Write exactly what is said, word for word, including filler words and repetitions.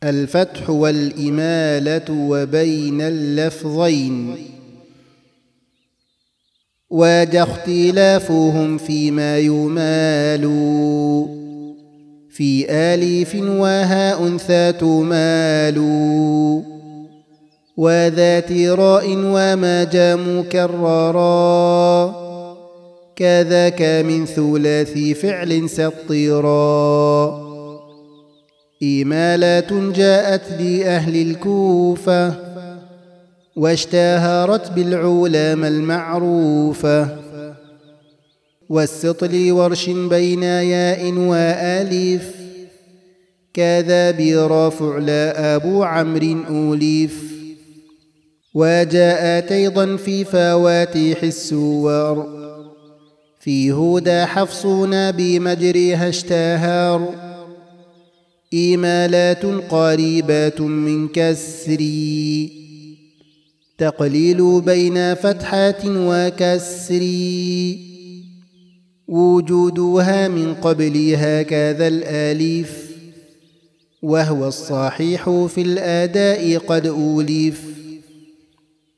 الفتح والإمالة وبين اللفظين. وجه اختلافهم فيما يمال في آليف وهاء أنثى تمال وذات راء وما جاء مكررا كذاك من ثلاثي فعل سطرا. إمالات جاءت لأهل الكوفة واشتهرت بالعلماء المعروفة والسطل ورش بين ياء وآلف كذا برافع لا أبو عمرو ألف. وجاءت أيضا في فواتيح السور في هدى حفصنا بمجرها اشتهر إمالات قريبات من كسر تقليل بين فتحات وكسر وجودها من قبلها كذا الآليف وهو الصحيح في الأداء قد أولف.